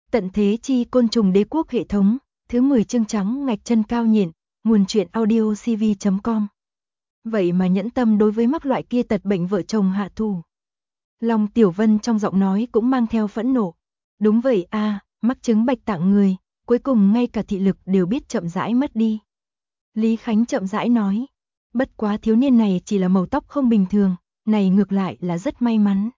Tận thế chi côn trùng đế quốc hệ thống, thứ 10 chương trắng ngạch chân cao nhịn, nguồn truyện audio cv.com. Vậy mà nhẫn tâm đối với mắc loại kia tật bệnh vợ chồng hạ thủ. Long Tiểu Vân trong giọng nói cũng mang theo phẫn nộ. Đúng vậy a, mắc chứng bạch tạng người, cuối cùng ngay cả thị lực đều biết chậm rãi mất đi. Lý Khánh chậm rãi nói, bất quá thiếu niên này chỉ là màu tóc không bình thường, này ngược lại là rất may mắn.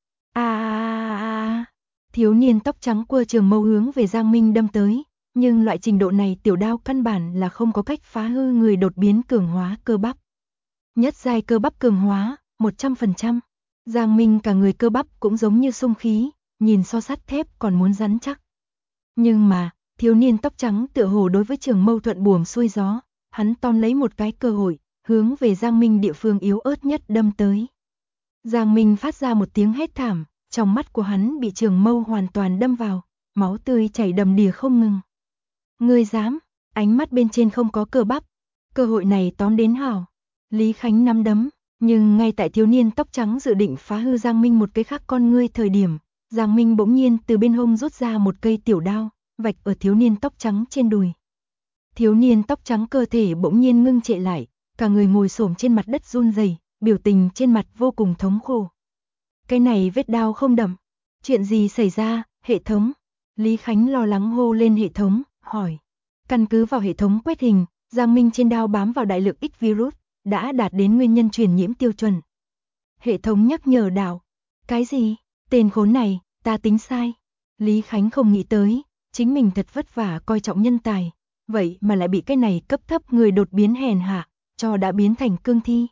Thiếu niên tóc trắng quơ trường mâu hướng về Giang Minh đâm tới, nhưng loại trình độ này tiểu đao căn bản là không có cách phá hư người đột biến cường hóa cơ bắp. Nhất giai cơ bắp cường hóa, 100%. Giang Minh cả người cơ bắp cũng giống như sung khí, nhìn so sắt thép còn muốn rắn chắc. Nhưng mà, thiếu niên tóc trắng tựa hồ đối với trường mâu thuận buồm xuôi gió, hắn tóm lấy một cái cơ hội, hướng về Giang Minh địa phương yếu ớt nhất đâm tới. Giang Minh phát ra một tiếng hét thảm, trong mắt của hắn bị trường mâu hoàn toàn đâm vào, máu tươi chảy đầm đìa không ngừng. Ngươi dám, ánh mắt bên trên không có cơ bắp, cơ hội này tóm đến hảo. Lý Khánh nắm đấm, nhưng ngay tại thiếu niên tóc trắng dự định phá hư Giang Minh một cái khác con ngươi thời điểm, Giang Minh bỗng nhiên từ bên hông rút ra một cây tiểu đao, vạch ở thiếu niên tóc trắng trên đùi. Thiếu niên tóc trắng cơ thể bỗng nhiên ngưng trệ lại, cả người ngồi xổm trên mặt đất run rẩy, biểu tình trên mặt vô cùng thống khổ. Cái này vết đao không đậm, chuyện gì xảy ra, hệ thống? Lý Khánh lo lắng hô lên hệ thống, hỏi. Căn cứ vào hệ thống quét hình, Giang Minh trên đao bám vào đại lượng X virus, đã đạt đến nguyên nhân truyền nhiễm tiêu chuẩn. Hệ thống nhắc nhở đạo. Cái gì? Tên khốn này, ta tính sai. Lý Khánh không nghĩ tới, chính mình thật vất vả coi trọng nhân tài, vậy mà lại bị cái này cấp thấp người đột biến hèn hạ, cho đã biến thành cương thi.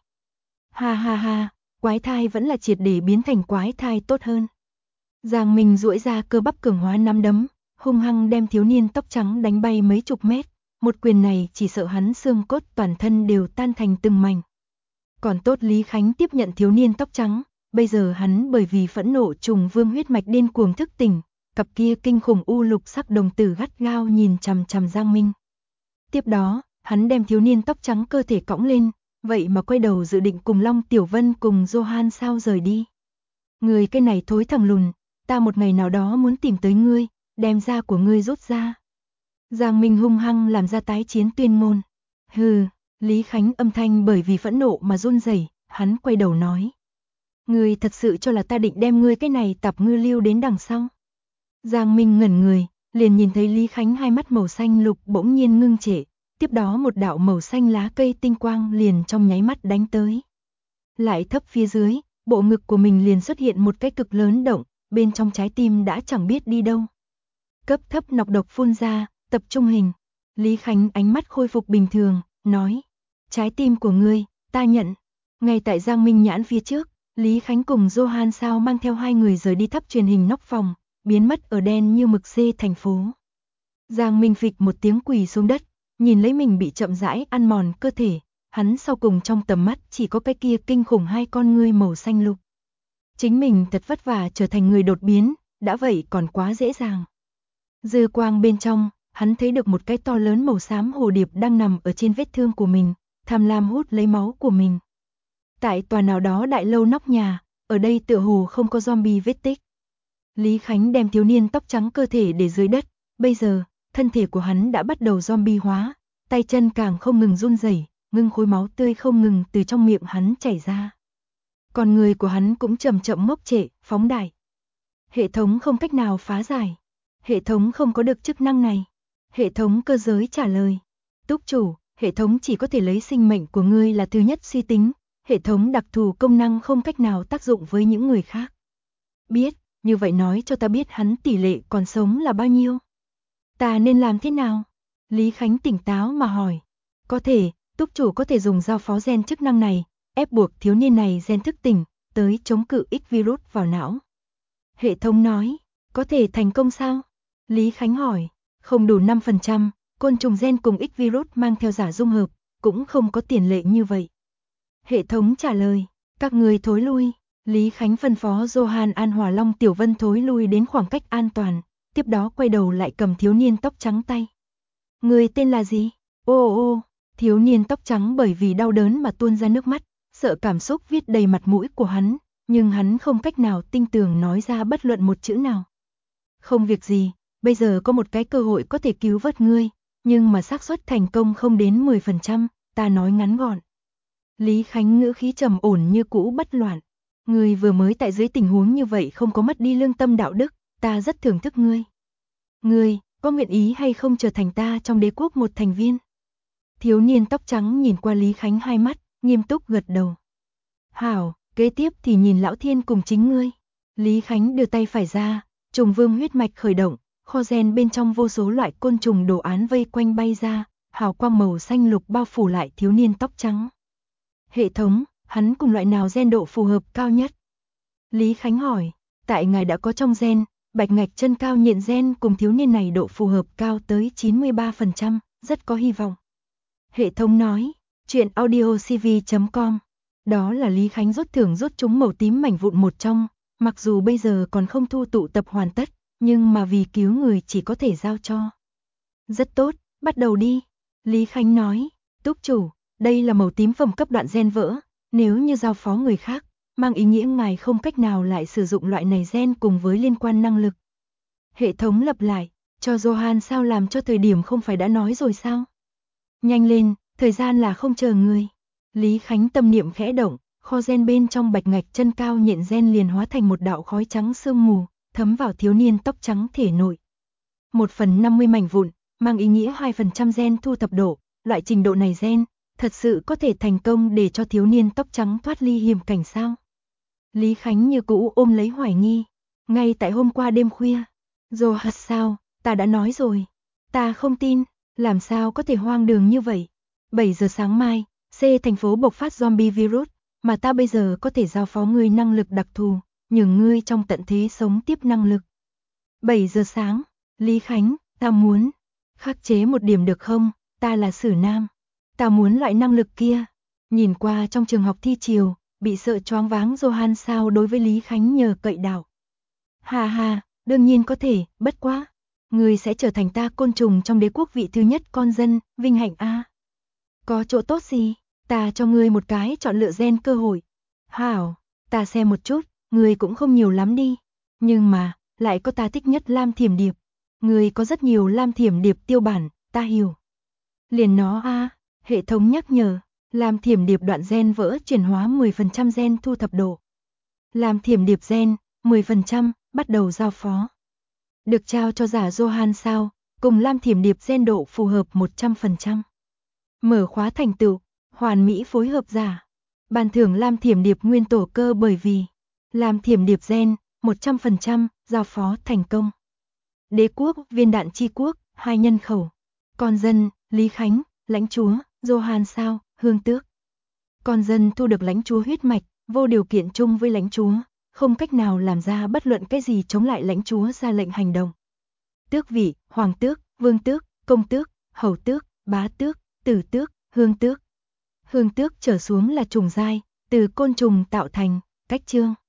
Ha ha ha, quái thai vẫn là triệt để biến thành quái thai tốt hơn. Giang Minh duỗi ra cơ bắp cường hóa nắm đấm, hung hăng đem thiếu niên tóc trắng đánh bay mấy chục mét, một quyền này chỉ sợ hắn xương cốt toàn thân đều tan thành từng mảnh. Còn tốt Lý Khánh tiếp nhận thiếu niên tóc trắng, bây giờ hắn bởi vì phẫn nộ trùng vương huyết mạch điên cuồng thức tỉnh, cặp kia kinh khủng u lục sắc đồng tử gắt gao nhìn chằm chằm Giang Minh. Tiếp đó, hắn đem thiếu niên tóc trắng cơ thể cõng lên, vậy mà quay đầu dự định cùng Long Tiểu Vân cùng Johan sao rời đi. Người cái này thối thằng lùn, ta một ngày nào đó muốn tìm tới ngươi, đem da của ngươi rút ra. Giang Minh hung hăng làm ra tái chiến tuyên ngôn. Hừ, Lý Khánh âm thanh bởi vì phẫn nộ mà run rẩy, hắn quay đầu nói. Ngươi thật sự cho là ta định đem ngươi cái này tạp ngư lưu đến đằng sau. Giang Minh ngẩn người, liền nhìn thấy Lý Khánh hai mắt màu xanh lục bỗng nhiên ngưng trệ, tiếp đó một đạo màu xanh lá cây tinh quang liền trong nháy mắt đánh tới. Lại thấp phía dưới, bộ ngực của mình liền xuất hiện một cái cực lớn động, bên trong trái tim đã chẳng biết đi đâu. Cấp thấp nọc độc phun ra, tập trung hình. Lý Khánh ánh mắt khôi phục bình thường, nói. Trái tim của ngươi, ta nhận. Ngay tại Giang Minh nhãn phía trước, Lý Khánh cùng Johan sao mang theo hai người rời đi tháp truyền hình nóc phòng, biến mất ở đen như mực dê thành phố. Giang Minh phịch một tiếng quỳ xuống đất, nhìn lấy mình bị chậm rãi ăn mòn cơ thể, hắn sau cùng trong tầm mắt chỉ có cái kia kinh khủng hai con ngươi màu xanh lục. Chính mình thật vất vả trở thành người đột biến, đã vậy còn quá dễ dàng. Dư quang bên trong, hắn thấy được một cái to lớn màu xám hồ điệp đang nằm ở trên vết thương của mình, tham lam hút lấy máu của mình. Tại tòa nào đó đại lâu nóc nhà, ở đây tựa hồ không có zombie vết tích. Lý Khánh đem thiếu niên tóc trắng cơ thể để dưới đất, bây giờ, thân thể của hắn đã bắt đầu zombie hóa, tay chân càng không ngừng run rẩy, ngưng khối máu tươi không ngừng từ trong miệng hắn chảy ra. Còn người của hắn cũng chậm chậm ngốc trệ, phóng đại. Hệ thống không cách nào phá giải. Hệ thống không có được chức năng này. Hệ thống cơ giới trả lời. Túc chủ, hệ thống chỉ có thể lấy sinh mệnh của ngươi là thứ nhất suy tính. Hệ thống đặc thù công năng không cách nào tác dụng với những người khác. Biết, như vậy nói cho ta biết hắn tỷ lệ còn sống là bao nhiêu. Ta nên làm thế nào? Lý Khánh tỉnh táo mà hỏi. Có thể, túc chủ có thể dùng giao phó gen chức năng này, ép buộc thiếu niên này gen thức tỉnh, tới chống cự X virus vào não. Hệ thống nói, có thể thành công sao? Lý Khánh hỏi, không đủ 5%, côn trùng gen cùng X virus mang theo giả dung hợp, cũng không có tiền lệ như vậy. Hệ thống trả lời, các người thối lui. Lý Khánh phân phó Johan An Hòa Long Tiểu Vân thối lui đến khoảng cách an toàn, tiếp đó quay đầu lại cầm thiếu niên tóc trắng tay. Người tên là gì? Ô, thiếu niên tóc trắng bởi vì đau đớn mà tuôn ra nước mắt, sợ cảm xúc viết đầy mặt mũi của hắn, nhưng hắn không cách nào tinh tường nói ra bất luận một chữ nào. Không việc gì, bây giờ có một cái cơ hội có thể cứu vớt ngươi, nhưng mà xác suất thành công không đến 10%, ta nói ngắn gọn. Lý Khánh ngữ khí trầm ổn như cũ bất loạn. Ngươi vừa mới tại dưới tình huống như vậy không có mất đi lương tâm đạo đức, ta rất thưởng thức ngươi. Ngươi, có nguyện ý hay không trở thành ta trong đế quốc một thành viên? Thiếu niên tóc trắng nhìn qua Lý Khánh hai mắt, nghiêm túc gật đầu. Hảo, kế tiếp thì nhìn Lão Thiên cùng chính ngươi. Lý Khánh đưa tay phải ra, trùng vương huyết mạch khởi động, kho gen bên trong vô số loại côn trùng đồ án vây quanh bay ra, hào quang màu xanh lục bao phủ lại thiếu niên tóc trắng. Hệ thống, hắn cùng loại nào gen độ phù hợp cao nhất? Lý Khánh hỏi, tại ngài đã có trong gen, bạch ngạch chân cao nhện gen cùng thiếu niên này độ phù hợp cao tới 93%, rất có hy vọng. Hệ thống nói, chuyện audiocv.com. Đó là Lý Khánh rút thưởng rút trúng màu tím mảnh vụn một trong, mặc dù bây giờ còn không thu tụ tập hoàn tất, nhưng mà vì cứu người chỉ có thể giao cho. Rất tốt, bắt đầu đi. Lý Khánh nói, túc chủ, đây là màu tím phẩm cấp đoạn gen vỡ, nếu như giao phó người khác, mang ý nghĩa ngài không cách nào lại sử dụng loại này gen cùng với liên quan năng lực. Hệ thống lặp lại, cho Johan sao làm cho thời điểm không phải đã nói rồi sao? Nhanh lên, thời gian là không chờ người. Lý Khánh tâm niệm khẽ động, kho gen bên trong bạch ngạch chân cao nhện gen liền hóa thành một đạo khói trắng sương mù, thấm vào thiếu niên tóc trắng thể nội. 1/50 mảnh vụn, mang ý nghĩa 2% gen thu thập độ, loại trình độ này gen, thật sự có thể thành công để cho thiếu niên tóc trắng thoát ly hiểm cảnh sao? Lý Khánh như cũ ôm lấy hoài nghi, ngay tại hôm qua đêm khuya. Johan sao, ta đã nói rồi, ta không tin, làm sao có thể hoang đường như vậy? 7 giờ sáng mai, C thành phố bộc phát zombie virus, mà ta bây giờ có thể giao phó ngươi năng lực đặc thù, nhường ngươi trong tận thế sống tiếp năng lực. 7 giờ sáng, Lý Khánh, ta muốn khắc chế một điểm được không, ta là Sử Nam, ta muốn loại năng lực kia. Nhìn qua trong trường học thi chiều, bị sợ choáng váng Johan sao đối với Lý Khánh nhờ cậy đạo. Hà hà, đương nhiên có thể, bất quá. Ngươi sẽ trở thành ta côn trùng trong đế quốc vị thứ nhất con dân, vinh hạnh a. Có chỗ tốt gì, ta cho ngươi một cái chọn lựa gen cơ hội. Hảo, ta xem một chút, ngươi cũng không nhiều lắm đi. Nhưng mà, lại có ta thích nhất lam thiểm điệp. Ngươi có rất nhiều lam thiểm điệp tiêu bản, ta hiểu. Liền nó a, hệ thống nhắc nhở, lam thiểm điệp đoạn gen vỡ chuyển hóa 10% gen thu thập độ. Lam thiểm điệp gen, 10%, bắt đầu giao phó. Được trao cho giả Johan sao, cùng lam thiểm điệp gen độ phù hợp 100%. Mở khóa thành tựu, hoàn mỹ phối hợp giả. Ban thưởng lam thiểm điệp nguyên tổ cơ bởi vì lam thiểm điệp gen, 100%, giao phó thành công. Đế quốc, viên đạn chi quốc, 2 nhân khẩu. Con dân, Lý Khánh, lãnh chúa, Johan sao, hương tước. Con dân thu được lãnh chúa huyết mạch, vô điều kiện chung với lãnh chúa, không cách nào làm ra bất luận cái gì chống lại lãnh chúa ra lệnh hành động. Tước vị, hoàng tước, vương tước, công tước, hầu tước, bá tước, tử tước, hương tước. Hương tước trở xuống là trùng giai, từ côn trùng tạo thành, cách chương.